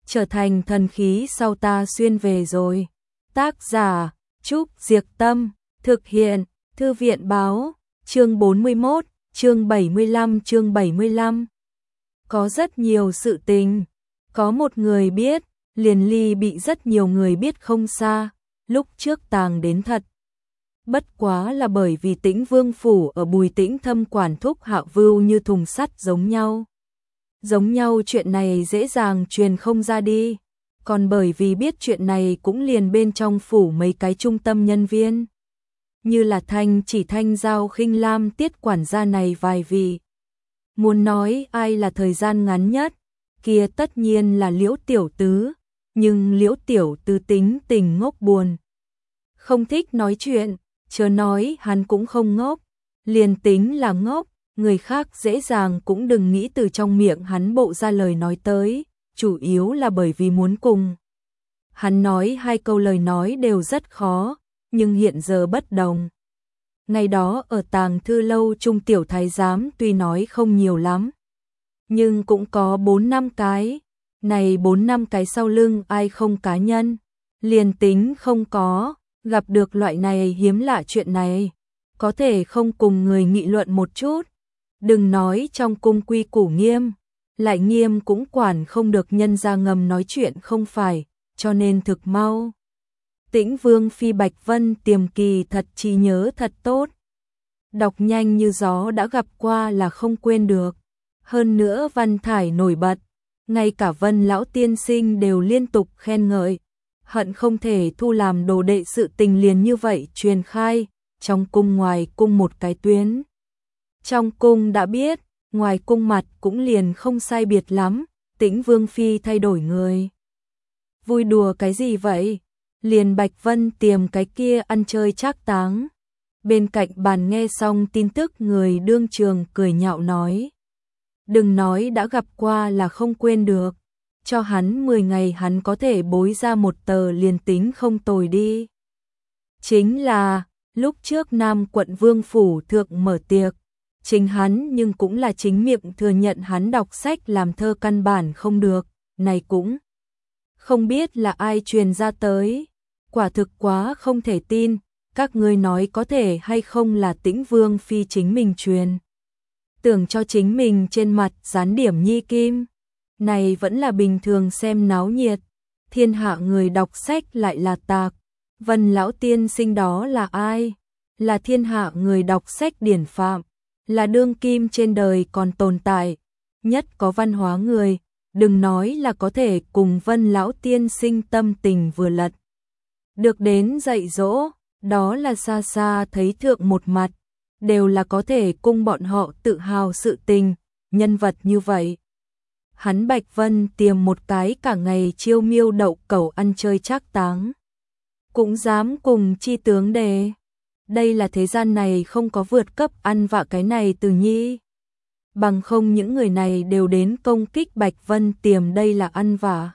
trở thành thần khí sau ta xuyên về rồi. Tác giả Trúc Diệc Tâm, thực hiện Thư viện Báo, chương 41, chương 75. Có rất nhiều sự tình, có một người biết, liền ly bị rất nhiều người biết không xa, lúc trước tàng đến thật. Bất quá là bởi vì Tĩnh Vương phủ ở Bùi Tĩnh Thâm quản thúc Hạ Vưu như thùng sắt giống nhau. Giống nhau chuyện này dễ dàng truyền không ra đi, còn bởi vì biết chuyện này cũng liền bên trong phủ mấy cái trung tâm nhân viên. Như là Thanh Giao Khinh Lam Tiết quản gia này vài vị. Muốn nói ai là thời gian ngắn nhất, kia tất nhiên là Liễu Tiểu Tứ, nhưng Liễu Tiểu Tứ tính tình ngốc buồn. Không thích nói chuyện, chớ nói hắn cũng không ngốc, liền tính là ngốc, người khác dễ dàng cũng đừng nghĩ từ trong miệng hắn bộ ra lời nói tới, chủ yếu là bởi vì muốn cùng. Hắn nói hai câu lời nói đều rất khó, nhưng hiện giờ bất đồng. Ngày đó ở Tàng Thư Lâu Trung tiểu thái giám tuy nói không nhiều lắm, nhưng cũng có 4-5 cái, này 4-5 cái sau lưng ai không cá nhân, liền tính không có, gặp được loại này hiếm lạ chuyện này, có thể không cùng người nghị luận một chút. Đừng nói trong cung quy củ nghiêm, lại nghiêm cũng quản không được nhân ra ngầm nói chuyện không phải, cho nên thực mau. Tĩnh Vương phi Bạch Vân Tiềm kỳ thật trí nhớ thật tốt. Đọc nhanh như gió đã gặp qua là không quên được. Hơn nữa văn thải nổi bật, ngay cả Vân lão tiên sinh đều liên tục khen ngợi, hận không thể thu làm đồ đệ sự tình liền như vậy truyền khai, trong cung ngoài cung một cái tuyến. Trong cung đã biết, ngoài cung mặt cũng liền không sai biệt lắm, Tĩnh Vương phi thay đổi người. Vui đùa cái gì vậy? Liền Bạch Vân Tiềm cái kia ăn chơi trác táng. Bên cạnh bàn nghe xong tin tức người đương trường cười nhạo nói. Đừng nói đã gặp qua là không quên được. Cho hắn 10 ngày hắn có thể bối ra một tờ liền tính không tồi đi. Chính là, lúc trước Nam quận Vương phủ thượng mở tiệc, chính hắn nhưng cũng là chính miệng thừa nhận hắn đọc sách làm thơ căn bản không được, này cũng không biết là ai truyền ra tới. Quả thực quá không thể tin, các ngươi nói có thể hay không là Tĩnh Vương phi chính mình truyền. Tưởng cho chính mình trên mặt dán điểm nhi kim. Này vẫn là bình thường xem náo nhiệt, thiên hạ người đọc sách lại là tạc. Vân lão tiên sinh đó là ai? Là thiên hạ người đọc sách điển phạm, là đương kim trên đời còn tồn tại, nhất có văn hóa người, đừng nói là có thể cùng Vân lão tiên sinh tâm tình vừa lật. Được đến dạy dỗ, đó là xa xa thấy thượng một mặt, đều là có thể cung bọn họ tự hào sự tình, nhân vật như vậy. Hắn Bạch Vân Tiềm một cái cả ngày chiêu miêu đậu cẩu ăn chơi trác táng, cũng dám cùng chi tướng đề. Đây là thế gian này không có vượt cấp ăn vạ cái này từ nhi. Bằng không những người này đều đến công kích Bạch Vân Tiềm đây là ăn vạ.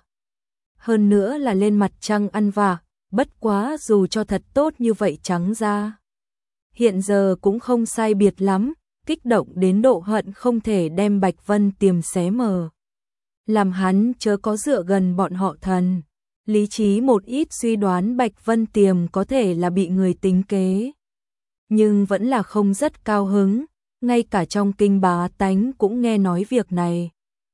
Hơn nữa là lên mặt trăng ăn vạ, bất quá dù cho thật tốt như vậy trắng ra. Hiện giờ cũng không sai biệt lắm, kích động đến độ hận không thể đem Bạch Vân Tiềm xé mờ. Làm hắn chớ có dựa gần bọn họ thần. Lý trí một ít suy đoán Bạch Vân Tiềm có thể là bị người tính kế. Nhưng vẫn là không rất cao hứng, ngay cả trong kinh bá tánh cũng nghe nói việc này.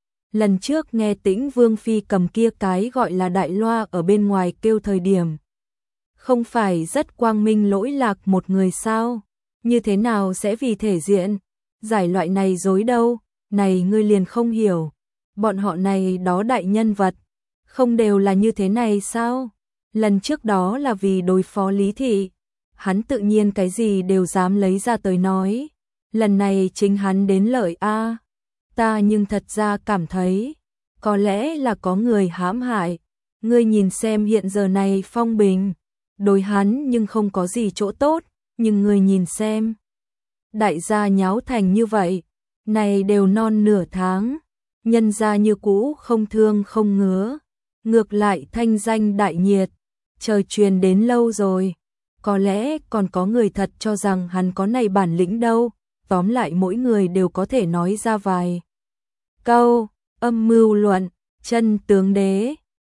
Lần trước nghe Tĩnh Vương phi cầm kia cái gọi là đại loa ở bên ngoài kêu thời điểm. Không phải rất quang minh lỗi lạc một người sao? Như thế nào sẽ vì thể diện? Giải loại này dối đâu? Này ngươi liền không hiểu. Bọn họ này đó đại nhân vật. Không đều là như thế này sao? Lần trước đó là vì đối phó Lý Thị. Hắn tự nhiên cái gì đều dám lấy ra tới nói. Lần này chính hắn đến lợi a. Ta nhưng thật ra cảm thấy, có lẽ là có người hãm hại. Ngươi nhìn xem hiện giờ này phong bình, đối hắn nhưng không có gì chỗ tốt, nhưng ngươi nhìn xem. Đại gia nháo thành như vậy, này đều non nửa tháng, nhân gia như cũ không thương không ngứa. Ngược lại thanh danh đại nhiệt, trời truyền đến lâu rồi. Có lẽ còn có người thật cho rằng hắn có này bản lĩnh đâu, tóm lại mỗi người đều có thể nói ra vài câu, âm mưu luận, chân tướng đế,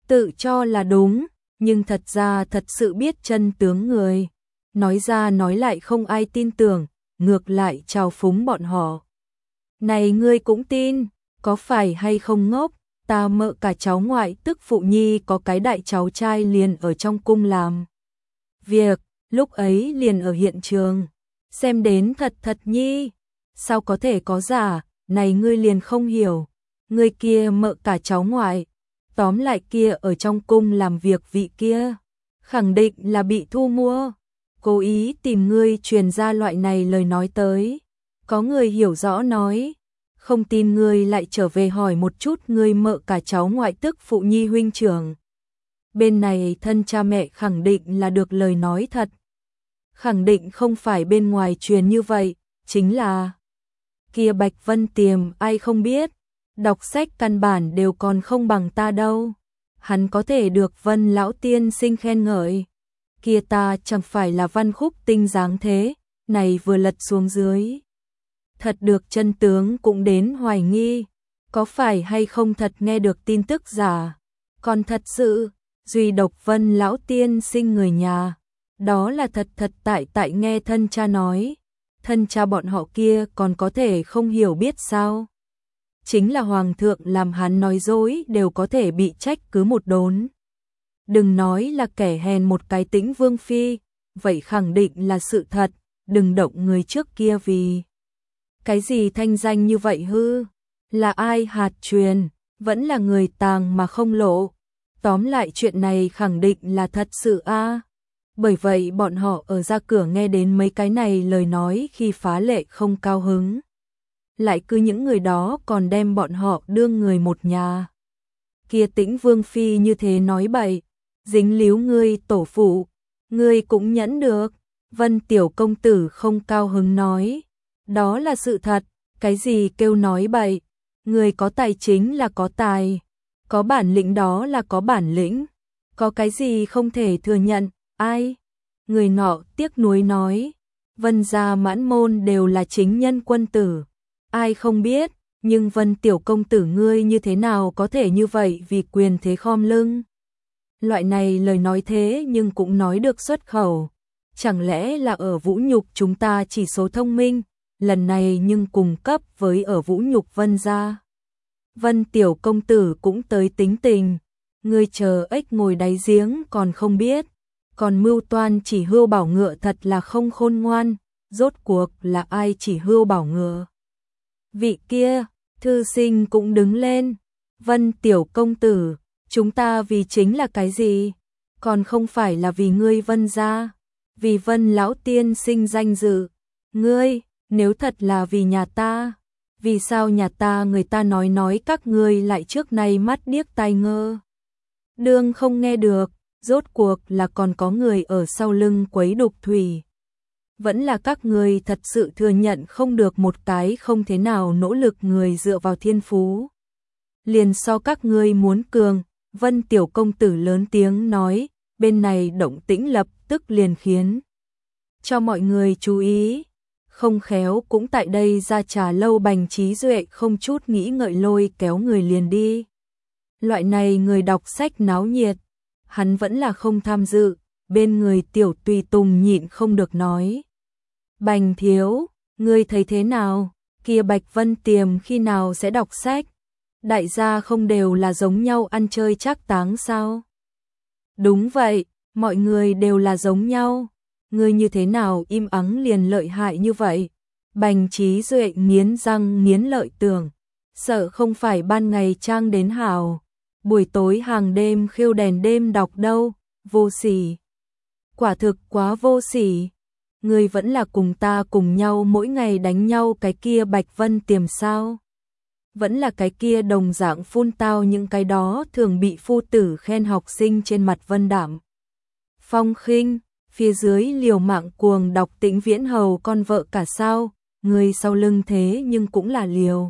tự cho là đúng, nhưng thật ra thật sự biết chân tướng người. Nói ra nói lại không ai tin tưởng, ngược lại trào phúng bọn họ. Này ngươi cũng tin, có phải hay không ngốc, ta mợ cả cháu ngoại tức phụ nhi có cái đại cháu trai liền ở trong cung làm việc, lúc ấy liền ở hiện trường, xem đến thật thật nhi, sao có thể có giả, này ngươi liền không hiểu, ngươi kia mợ cả cháu ngoại, tóm lại kia ở trong cung làm việc vị kia, khẳng định là bị thu mua, cố ý tìm ngươi truyền ra loại này lời nói tới. Có người hiểu rõ nói, không tin ngươi lại trở về hỏi một chút ngươi mợ cả cháu ngoại tức phụ nhi huynh trưởng. Bên này thân cha mẹ khẳng định là được lời nói thật. Khẳng định không phải bên ngoài truyền như vậy, chính là kia Bạch Vân Tiềm ai không biết, đọc sách căn bản đều còn không bằng ta đâu. Hắn có thể được Vân lão tiên sinh khen ngợi. Kia ta chẳng phải là văn khúc tinh dáng thế, này vừa lật xuống dưới. Thật được chân tướng cũng đến hoài nghi, có phải hay không thật nghe được tin tức giả, còn thật sự, duy độc Vân lão tiên sinh người nhà, đó là thật thật tại nghe thân cha nói, thân cha bọn họ kia còn có thể không hiểu biết sao. Chính là hoàng thượng làm hắn nói dối đều có thể bị trách cứ một đốn. Đừng nói là kẻ hèn một cái Tĩnh Vương phi, vậy khẳng định là sự thật, đừng động người trước kia vì cái gì thanh danh như vậy hư, là ai hạt truyền, vẫn là người tàng mà không lộ. Tóm lại chuyện này khẳng định là thật sự a. Bởi vậy bọn họ ở ra cửa nghe đến mấy cái này lời nói khi phá lệ không cao hứng. Lại cứ những người đó còn đem bọn họ đương người một nhà. Kia Tĩnh Vương phi như thế nói bậy, dính líu ngươi tổ phụ, ngươi cũng nhẫn được. Vân tiểu công tử không cao hứng nói, đó là sự thật, cái gì kêu nói bậy, người có tài chính là có tài, có bản lĩnh đó là có bản lĩnh, có cái gì không thể thừa nhận, ai? Người nọ tiếc nuối nói, Vân gia mãn môn đều là chính nhân quân tử, ai không biết, nhưng Vân tiểu công tử ngươi như thế nào có thể như vậy vì quyền thế khom lưng. Loại này lời nói thế nhưng cũng nói được xuất khẩu, chẳng lẽ là ở vũ nhục chúng ta chỉ số thông minh, lần này nhưng cùng cấp với ở vũ nhục Vân gia. Vân tiểu công tử cũng tới tính tình, ngươi chờ ếch ngồi đáy giếng còn không biết, còn mưu toan chỉ hươu bảo ngựa thật là không khôn ngoan, rốt cuộc là ai chỉ hươu bảo ngựa. Vị kia, thư sinh cũng đứng lên, Vân tiểu công tử, chúng ta vì chính là cái gì? Còn không phải là vì ngươi Vân gia, vì Vân lão tiên sinh danh dự, ngươi, nếu thật là vì nhà ta, vì sao nhà ta người ta nói các ngươi lại trước nay mắt điếc tai ngơ. Đương không nghe được, rốt cuộc là còn có người ở sau lưng quấy đục thủy. Vẫn là các ngươi thật sự thừa nhận không được một cái không thế nào nỗ lực người dựa vào thiên phú. Liền so các ngươi muốn cường, Vân tiểu công tử lớn tiếng nói, bên này động tĩnh lập tức liền khiến cho mọi người chú ý. Không khéo cũng tại đây ra trà lâu Bành Trí Duệ không chút nghĩ ngợi lôi kéo người liền đi. Loại này người đọc sách náo nhiệt, hắn vẫn là không tham dự, bên người tiểu tùy tùng nhịn không được nói. Bành thiếu, ngươi thấy thế nào, kia Bạch Vân Tiềm khi nào sẽ đọc sách? Đại gia không đều là giống nhau ăn chơi trác táng sao? Đúng vậy, mọi người đều là giống nhau. Ngươi như thế nào im ắng liền lợi hại như vậy? Bành Trí Duệ nghiến răng nghiến lợi tưởng, sợ không phải ban ngày trang đến hảo, buổi tối hàng đêm khiêu đèn đêm đọc đâu, vô sỉ. Quả thực quá vô sỉ. Ngươi vẫn là cùng ta cùng nhau mỗi ngày đánh nhau cái kia Bạch Vân Tiềm sao? Vẫn là cái kia đồng dạng phun tao những cái đó thường bị phu tử khen học sinh trên mặt Vân Đảm. Phong Khinh, phía dưới liều mạng cuồng đọc Tĩnh Viễn Hầu con vợ cả sao, người sau lưng thế nhưng cũng là liều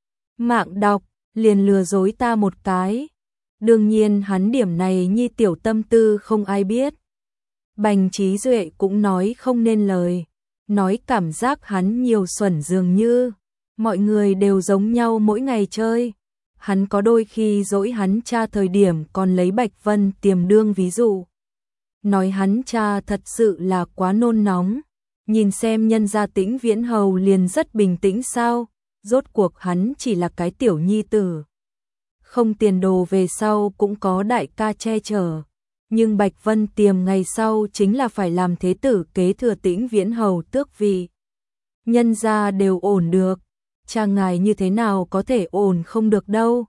mạng đọc, liền lừa dối ta một cái. Đương nhiên hắn điểm này nhi tiểu tâm tư không ai biết. Bành Trí Duệ cũng nói không nên lời, nói cảm giác hắn nhiều xuẩn dường như mọi người đều giống nhau mỗi ngày chơi. Hắn có đôi khi dỗi hắn cha thời điểm còn lấy Bạch Vân Tiềm đương ví dụ. Nói hắn cha thật sự là quá nôn nóng. Nhìn xem nhân gia Tĩnh Viễn Hầu liền rất bình tĩnh sao, rốt cuộc hắn chỉ là cái tiểu nhi tử. Không tiền đồ về sau cũng có đại ca che chở. Nhưng Bạch Vân Tiềm ngày sau chính là phải làm thế tử kế thừa Tĩnh Viễn Hầu tước vị. Nhân gia đều ổn được, cha ngài như thế nào có thể ổn không được đâu.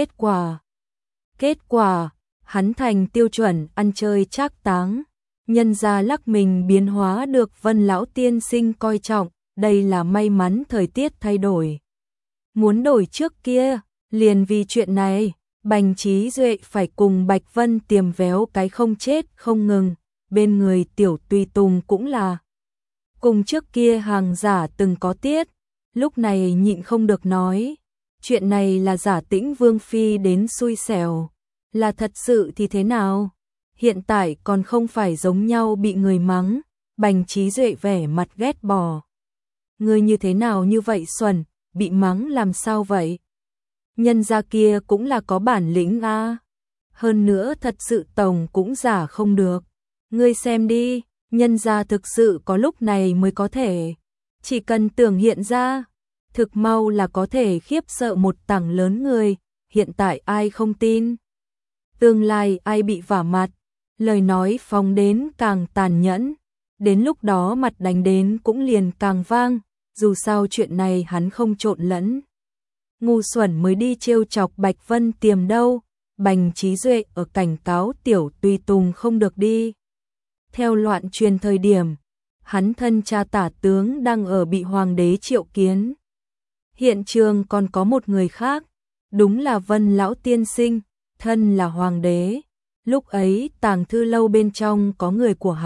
Kết quả, hắn thành tiêu chuẩn ăn chơi trác táng. Nhân gia lắc mình biến hóa được Vân lão tiên sinh coi trọng, đây là may mắn thời tiết thay đổi. Muốn đổi trước kia, liền vì chuyện này, Bành Trí Duệ phải cùng Bạch Vân Tiềm véo cái không chết không ngừng, bên người tiểu tùy tùng cũng là. Cùng trước kia hàng giả từng có tiết, lúc này nhịn không được nói, chuyện này là giả Tĩnh Vương Phi đến xui xẻo, là thật sự thì thế nào? Hiện tại còn không phải giống nhau bị người mắng. Bành Trí Duệ vẻ mặt ghét bỏ. Người như thế nào như vậy xuẩn, bị mắng làm sao vậy? Nhân gia kia cũng là có bản lĩnh a. Hơn nữa thật sự tổng cũng giả không được. Ngươi xem đi, nhân gia thực sự có lúc này mới có thể. Chỉ cần tưởng hiện ra, thực mau là có thể khiếp sợ một tảng lớn người. Hiện tại ai không tin? Tương lai ai bị vả mặt? Lời nói phóng đến càng tàn nhẫn, đến lúc đó mặt đánh đến cũng liền càng vang, dù sao chuyện này hắn không trộn lẫn. Ngu xuẩn mới đi trêu chọc Bạch Vân Tiềm đâu, Bành Trí Duệ ở cảnh cáo tiểu tùy tùng không được đi. Theo loạn truyền thời điểm, hắn thân cha tả tướng đang ở bị hoàng đế triệu kiến. Hiện trường còn có một người khác, đúng là Vân lão tiên sinh, thân là hoàng đế. Lúc ấy tàng thư lâu bên trong có người của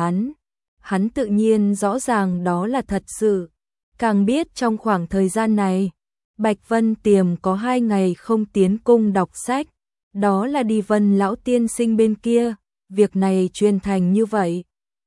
hắn tự nhiên rõ ràng đó là thật sự. Càng biết trong khoảng thời gian này, Bạch Vân Tiềm có 2 ngày không tiến cung đọc sách, đó là đi Vân lão tiên sinh bên kia, việc này truyền thành như vậy.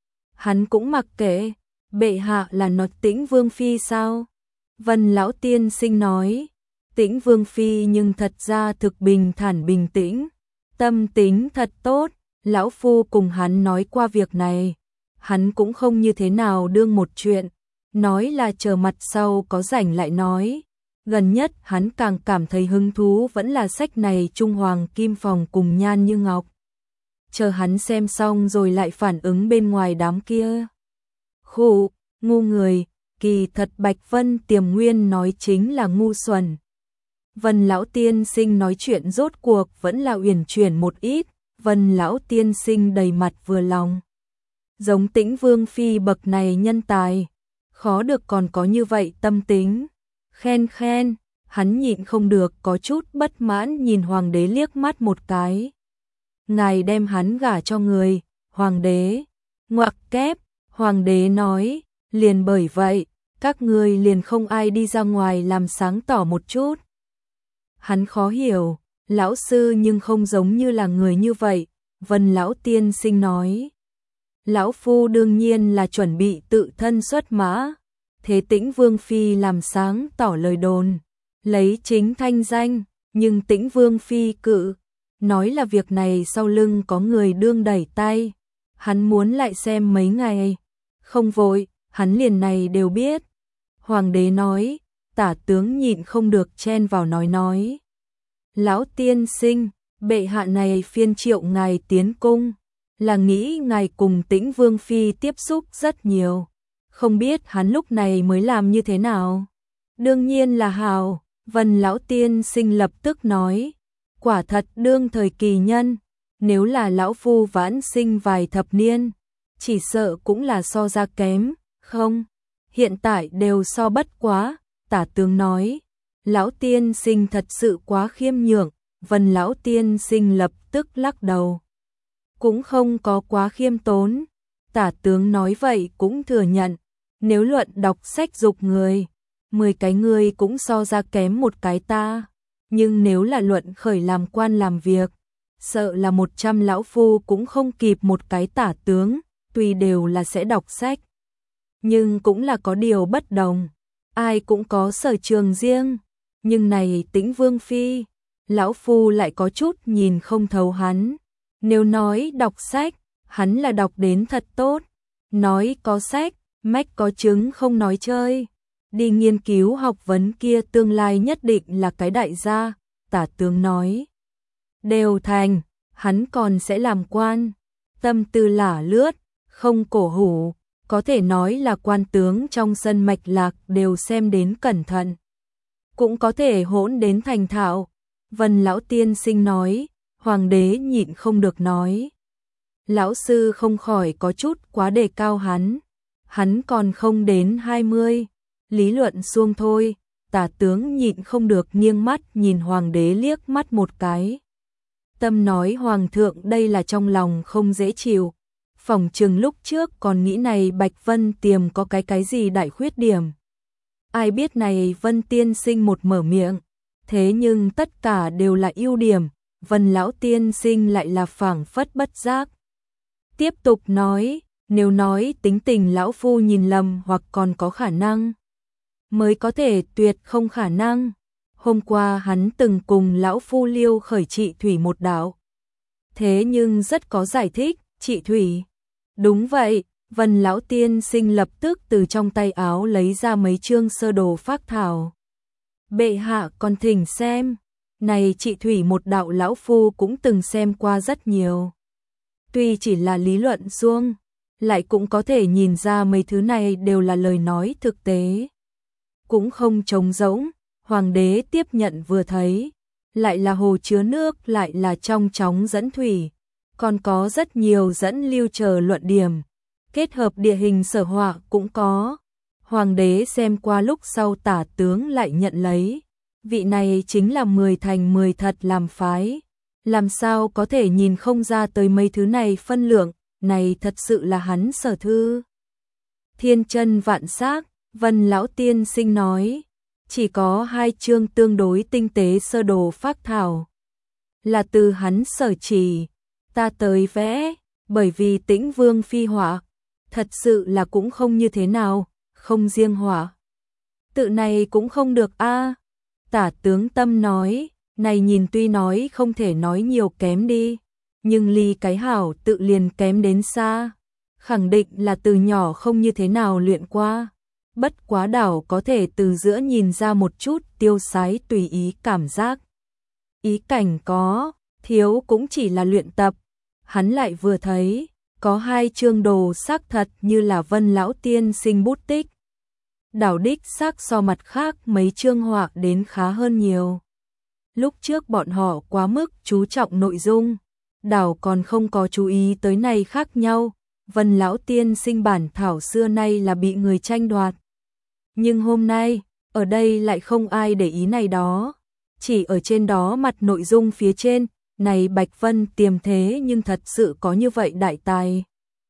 Hắn cũng mặc kệ, bệ hạ là nói Tĩnh Vương Phi sao? Vân lão tiên sinh nói, Tĩnh Vương Phi nhưng thật ra thực bình thản bình tĩnh. Tâm tính thật tốt, lão phu cùng hắn nói qua việc này, hắn cũng không như thế nào đương một chuyện, nói là chờ mặt sau có rảnh lại nói. Gần nhất hắn càng cảm thấy hứng thú vẫn là sách này Trung Hoàng Kim Phòng cùng Nhan Như Ngọc. Chờ hắn xem xong rồi lại phản ứng bên ngoài đám kia. Khụ, ngu người, kỳ thật Bạch Vân Tiềm nguyên nói chính là ngu xuẩn. Vân lão tiên sinh nói chuyện rốt cuộc vẫn là uyển chuyển một ít, Vân lão tiên sinh đầy mặt vừa lòng. Giống Tĩnh Vương Phi bậc này nhân tài, khó được còn có như vậy tâm tính. Khen khen, hắn nhịn không được có chút bất mãn nhìn hoàng đế liếc mắt một cái. Ngài đem hắn gả cho người, hoàng đế, ngoặc kép, hoàng đế nói, liền bởi vậy, các ngươi liền không ai đi ra ngoài làm sáng tỏ một chút. Hắn khó hiểu, lão sư nhưng không giống như là người như vậy, Vân lão tiên sinh nói. Lão phu đương nhiên là chuẩn bị tự thân xuất mã, thế Tĩnh Vương Phi làm sáng tỏ lời đồn, lấy chính thanh danh, nhưng Tĩnh Vương Phi cự, nói là việc này sau lưng có người đương đẩy tay, hắn muốn lại xem mấy ngày, không vội, hắn liền này đều biết. Hoàng đế nói, tả tướng nhịn không được chen vào nói. Lão tiên sinh, bệ hạ này phiên triệu ngài tiến cung, là nghĩ ngài cùng Tĩnh Vương Phi tiếp xúc rất nhiều, không biết hắn lúc này mới làm như thế nào. Đương nhiên là hào, Vân lão tiên sinh lập tức nói, quả thật đương thời kỳ nhân, nếu là lão phu vãn sinh vài thập niên, chỉ sợ cũng là so ra kém, không, hiện tại đều so bất quá, tả tướng nói. Lão tiên sinh thật sự quá khiêm nhường, Vân lão tiên sinh lập tức lắc đầu. Cũng không có quá khiêm tốn, tả tướng nói vậy cũng thừa nhận, nếu luận đọc sách dục người, 10 cái người cũng so ra kém một cái ta, nhưng nếu là luận khởi làm quan làm việc, sợ là 100 lão phu cũng không kịp một cái tả tướng, tuy đều là sẽ đọc sách, nhưng cũng là có điều bất đồng, ai cũng có sở trường riêng. Nhưng này Tĩnh Vương Phi, lão phu lại có chút nhìn không thấu hắn. Nếu nói đọc sách, hắn là đọc đến thật tốt. Nói có sách, mách có chứng không nói chơi. Đi nghiên cứu học vấn kia tương lai nhất định là cái đại gia, Tả tướng nói. Đều thành, hắn còn sẽ làm quan. Tâm tư lả lướt, không cổ hủ, có thể nói là quan tướng trong sân mạch lạc đều xem đến cẩn thận. Cũng có thể hỗn đến thành thạo. Vân lão tiên sinh nói, hoàng đế nhịn không được nói. Lão sư không khỏi có chút quá đề cao hắn. Hắn còn không đến 20, lý luận xuông thôi. Tả tướng nhịn không được nghiêng mắt nhìn hoàng đế liếc mắt một cái. Tâm nói hoàng thượng đây là trong lòng không dễ chịu. Phỏng chừng lúc trước còn nghĩ này Bạch Vân Tiềm có cái gì đại khuyết điểm. Ai biết này Vân tiên sinh một mở miệng, thế nhưng tất cả đều là ưu điểm, Vân lão tiên sinh lại là phảng phất bất giác. Tiếp tục nói, nếu nói tính tình lão phu nhìn lầm hoặc còn có khả năng, mới có thể tuyệt không khả năng. Hôm qua hắn từng cùng lão phu liêu khởi trị thủy một đạo. Thế nhưng rất có giải thích, trị thủy. Đúng vậy, Vân lão tiên sinh lập tức từ trong tay áo lấy ra mấy chương sơ đồ phác thảo. Bệ hạ còn thỉnh xem, này trị thủy một đạo lão phu cũng từng xem qua rất nhiều. Tuy chỉ là lý luận suông, lại cũng có thể nhìn ra mấy thứ này đều là lời nói thực tế. Cũng không trống rỗng, hoàng đế tiếp nhận vừa thấy, lại là hồ chứa nước, lại là trong chóng dẫn thủy, còn có rất nhiều dẫn lưu chờ luận điểm, kết hợp địa hình sở họa cũng có. Hoàng đế xem qua lúc sau Tả tướng lại nhận lấy, vị này chính là 10 thành 10 thật làm phái, làm sao có thể nhìn không ra tới mấy thứ này phân lượng, này thật sự là hắn sở thư. Thiên chân vạn sắc, Vân lão tiên sinh nói, chỉ có 2 chương tương đối tinh tế sơ đồ phác thảo, là từ hắn sở chỉ, ta tới vẽ, bởi vì Tĩnh Vương phi họa, thật sự là cũng không như thế nào, không riêng họa. Tự này cũng không được a. Tả tướng Tâm nói, này nhìn tuy nói không thể nói nhiều kém đi, nhưng ly cái hảo tự liền kém đến xa, khẳng định là từ nhỏ không như thế nào luyện qua. Bất quá đảo có thể từ giữa nhìn ra một chút tiêu sái tùy ý cảm giác. Ý cảnh có, thiếu cũng chỉ là luyện tập. Hắn lại vừa thấy, có 2 chương đồ xác thật như là Vân lão tiên sinh bút tích. Đảo đích xác so mặt khác mấy chương họa đến khá hơn nhiều. Lúc trước bọn họ quá mức chú trọng nội dung, đảo còn không có chú ý tới này khác nhau. Vân lão tiên sinh bản thảo xưa nay là bị người tranh đoạt. Nhưng hôm nay, ở đây lại không ai để ý này đó. Chỉ ở trên đó mặt nội dung phía trên, này Bạch Vân Tiềm thế nhưng thật sự có như vậy đại tài.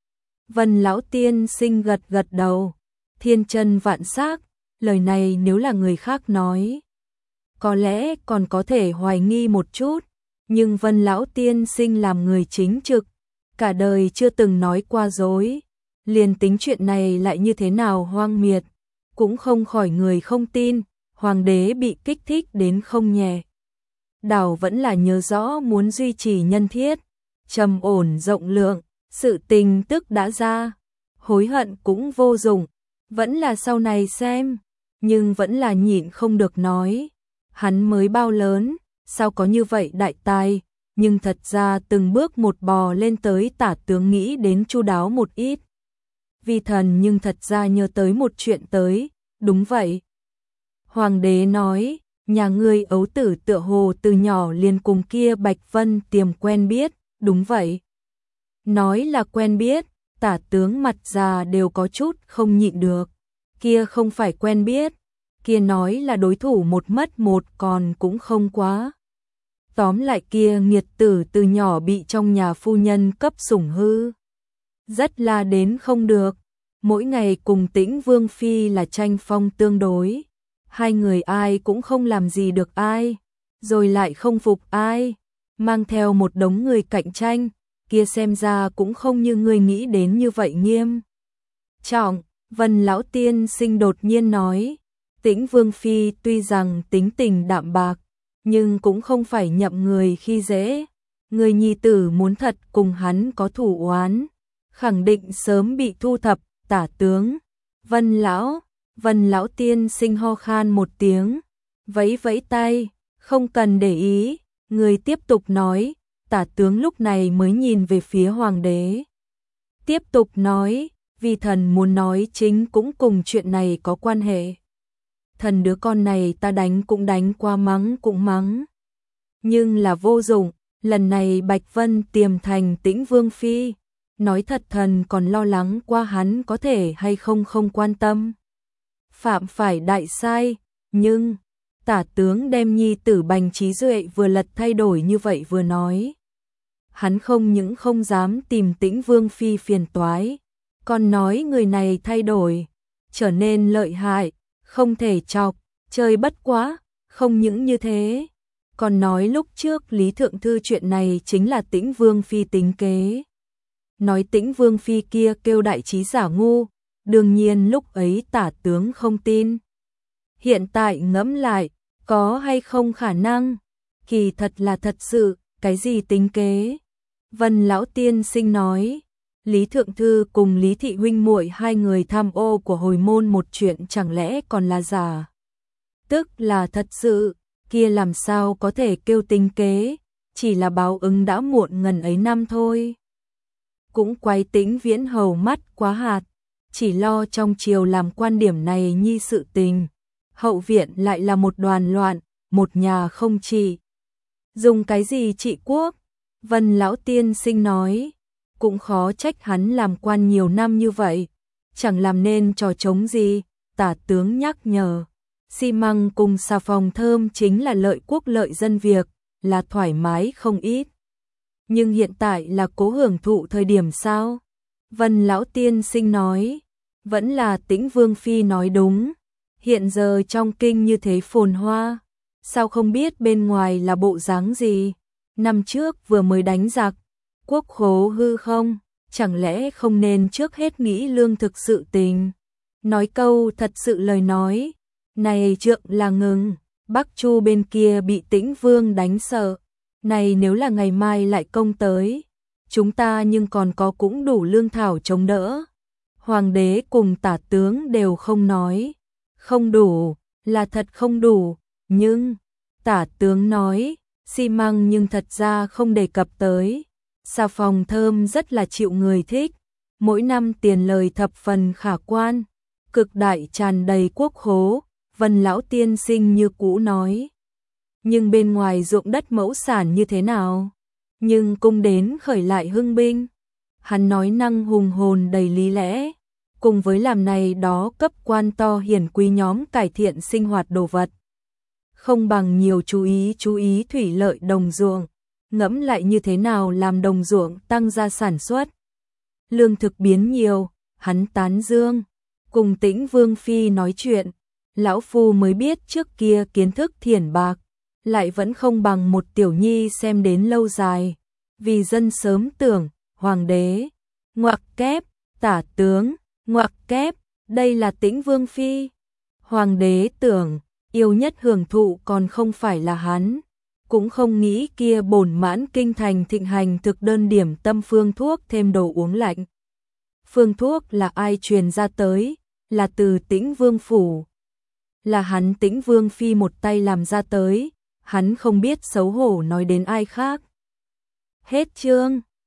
Vân lão tiên sinh gật gật đầu, thiên chân vạn sắc, lời này nếu là người khác nói, có lẽ còn có thể hoài nghi một chút, nhưng Vân lão tiên sinh làm người chính trực, cả đời chưa từng nói qua dối, liền tính chuyện này lại như thế nào hoang miệt, cũng không khỏi người không tin. Hoàng đế bị kích thích đến không nhẹ. Đảo vẫn là nhớ rõ muốn duy trì nhân thiết, trầm ổn rộng lượng, sự tình tức đã ra, hối hận cũng vô dụng, vẫn là sau này xem, nhưng vẫn là nhịn không được nói, hắn mới bao lớn, sao có như vậy đại tài, nhưng thật ra từng bước một bò lên tới. Tả tướng nghĩ đến chu đáo một ít. Vi thần nhưng thật ra nhớ tới một chuyện tới, đúng vậy. Hoàng đế nói, nhà ngươi ấu tử tựa hồ từ nhỏ liền cùng kia Bạch Vân Tiềm quen biết, đúng vậy. Nói là quen biết, Tả tướng mặt già đều có chút không nhịn được. Kia không phải quen biết, kia nói là đối thủ một mất một còn cũng không quá. Tóm lại kia nghiệt tử từ nhỏ bị trong nhà phu nhân cấp sủng hư. Rất là đến không được, mỗi ngày cùng Tĩnh Vương phi là tranh phong tương đối. 2 người ai cũng không làm gì được ai, rồi lại không phục ai, mang theo một đống người cạnh tranh, kia xem ra cũng không như người nghĩ đến như vậy nghiêm trọng. Vân lão tiên sinh đột nhiên nói, Tĩnh Vương phi tuy rằng tính tình đạm bạc, nhưng cũng không phải nhậm người khi dễ. Người nhi tử muốn thật cùng hắn có thủ oán, khẳng định sớm bị thu thập. Tả tướng, Vân lão tiên sinh ho khan một tiếng, vẫy vẫy tay, không cần để ý. Người tiếp tục nói. Tả tướng lúc này mới nhìn về phía hoàng đế, tiếp tục nói, vì thần muốn nói chính cũng cùng chuyện này có quan hệ. Thần đứa con này ta đánh cũng đánh qua, mắng cũng mắng, nhưng là vô dụng. Lần này Bạch Vân tiềm thành Tĩnh Vương phi, nói thật thần còn lo lắng qua hắn có thể hay không không quan tâm, phạm phải đại sai. Nhưng tả tướng đem nhi tử Bành Trí Duệ vừa lật thay đổi như vậy vừa nói, hắn không những không dám tìm Tĩnh Vương phi phiền toái, còn nói người này thay đổi, trở nên lợi hại, không thể chọc, chơi bất quá. Không những như thế, còn nói lúc trước Lý Thượng Thư chuyện này chính là Tĩnh Vương phi tính kế, nói Tĩnh Vương phi kia kêu đại trí giả ngu. Đương nhiên lúc ấy tả tướng không tin, hiện tại ngẫm lại, có hay không khả năng, kỳ thật là thật sự. Cái gì tính kế? Vân lão tiên sinh nói, Lý Thượng Thư cùng Lý Thị huynh muội hai người tham ô của hồi môn một chuyện chẳng lẽ còn là giả, tức là thật sự, kia làm sao có thể kêu tính kế, chỉ là báo ứng đã muộn ngần ấy năm thôi. Cũng quái Tĩnh Viễn hầu mắt quá hạt, chỉ lo trong triều làm quan điểm này nhi sự tình, hậu viện lại là một đoàn loạn, một nhà không trị. Dùng cái gì trị quốc? Vân lão tiên sinh nói, cũng khó trách hắn làm quan nhiều năm như vậy, chẳng làm nên trò trống gì. Tả tướng nhắc nhở, xi măng cùng xà phòng thơm chính là lợi quốc lợi dân việc, là thoải mái không ít. Nhưng hiện tại là cố hưởng thụ thời điểm sao? Vân lão tiên sinh nói, vẫn là Tĩnh Vương phi nói đúng, hiện giờ trong kinh như thế phồn hoa, sao không biết bên ngoài là bộ dáng gì? Năm trước vừa mới đánh giặc, quốc khố hư không, chẳng lẽ không nên trước hết nghĩ lương thực sự tình? Nói câu thật sự lời nói, này trượng là ngừng, Bắc Chu bên kia bị Tĩnh Vương đánh sợ, này nếu là ngày mai lại công tới, chúng ta nhưng còn có cũng đủ lương thảo chống đỡ. Hoàng đế cùng tả tướng đều không nói, không đủ, là thật không đủ, nhưng tả tướng nói, xi măng nhưng thật ra không đề cập tới. Xà phòng thơm rất là chịu người thích, mỗi năm tiền lời thập phần khả quan, cực đại tràn đầy quốc khố. Vân lão tiên sinh như cũ nói, nhưng bên ngoài ruộng đất mẫu sản như thế nào? Nhưng cung đến khởi lại hưng binh. Hắn nói năng hùng hồn đầy lý lẽ, cùng với làm này đó cấp quan to hiển quý nhóm cải thiện sinh hoạt đồ vật, không bằng nhiều chú ý thủy lợi đồng ruộng, ngẫm lại như thế nào làm đồng ruộng tăng gia sản xuất, lương thực biến nhiều. Hắn tán dương, cùng Tĩnh Vương phi nói chuyện, lão phu mới biết trước kia kiến thức thiển bạc, lại vẫn không bằng một tiểu nhi xem đến lâu dài, vì dân sớm tưởng. Hoàng đế ngoặc kép, tả tướng ngoặc kép, đây là Tĩnh Vương phi. Hoàng đế tưởng, yêu nhất hưởng thụ còn không phải là hắn, cũng không nghĩ kia bổn mãn kinh thành thịnh hành thực đơn điểm tâm phương thuốc thêm đồ uống lạnh. Phương thuốc là ai truyền ra tới? Là từ Tĩnh Vương phủ, là hắn Tĩnh Vương phi một tay làm ra tới, hắn không biết xấu hổ nói đến ai khác. Hết chương.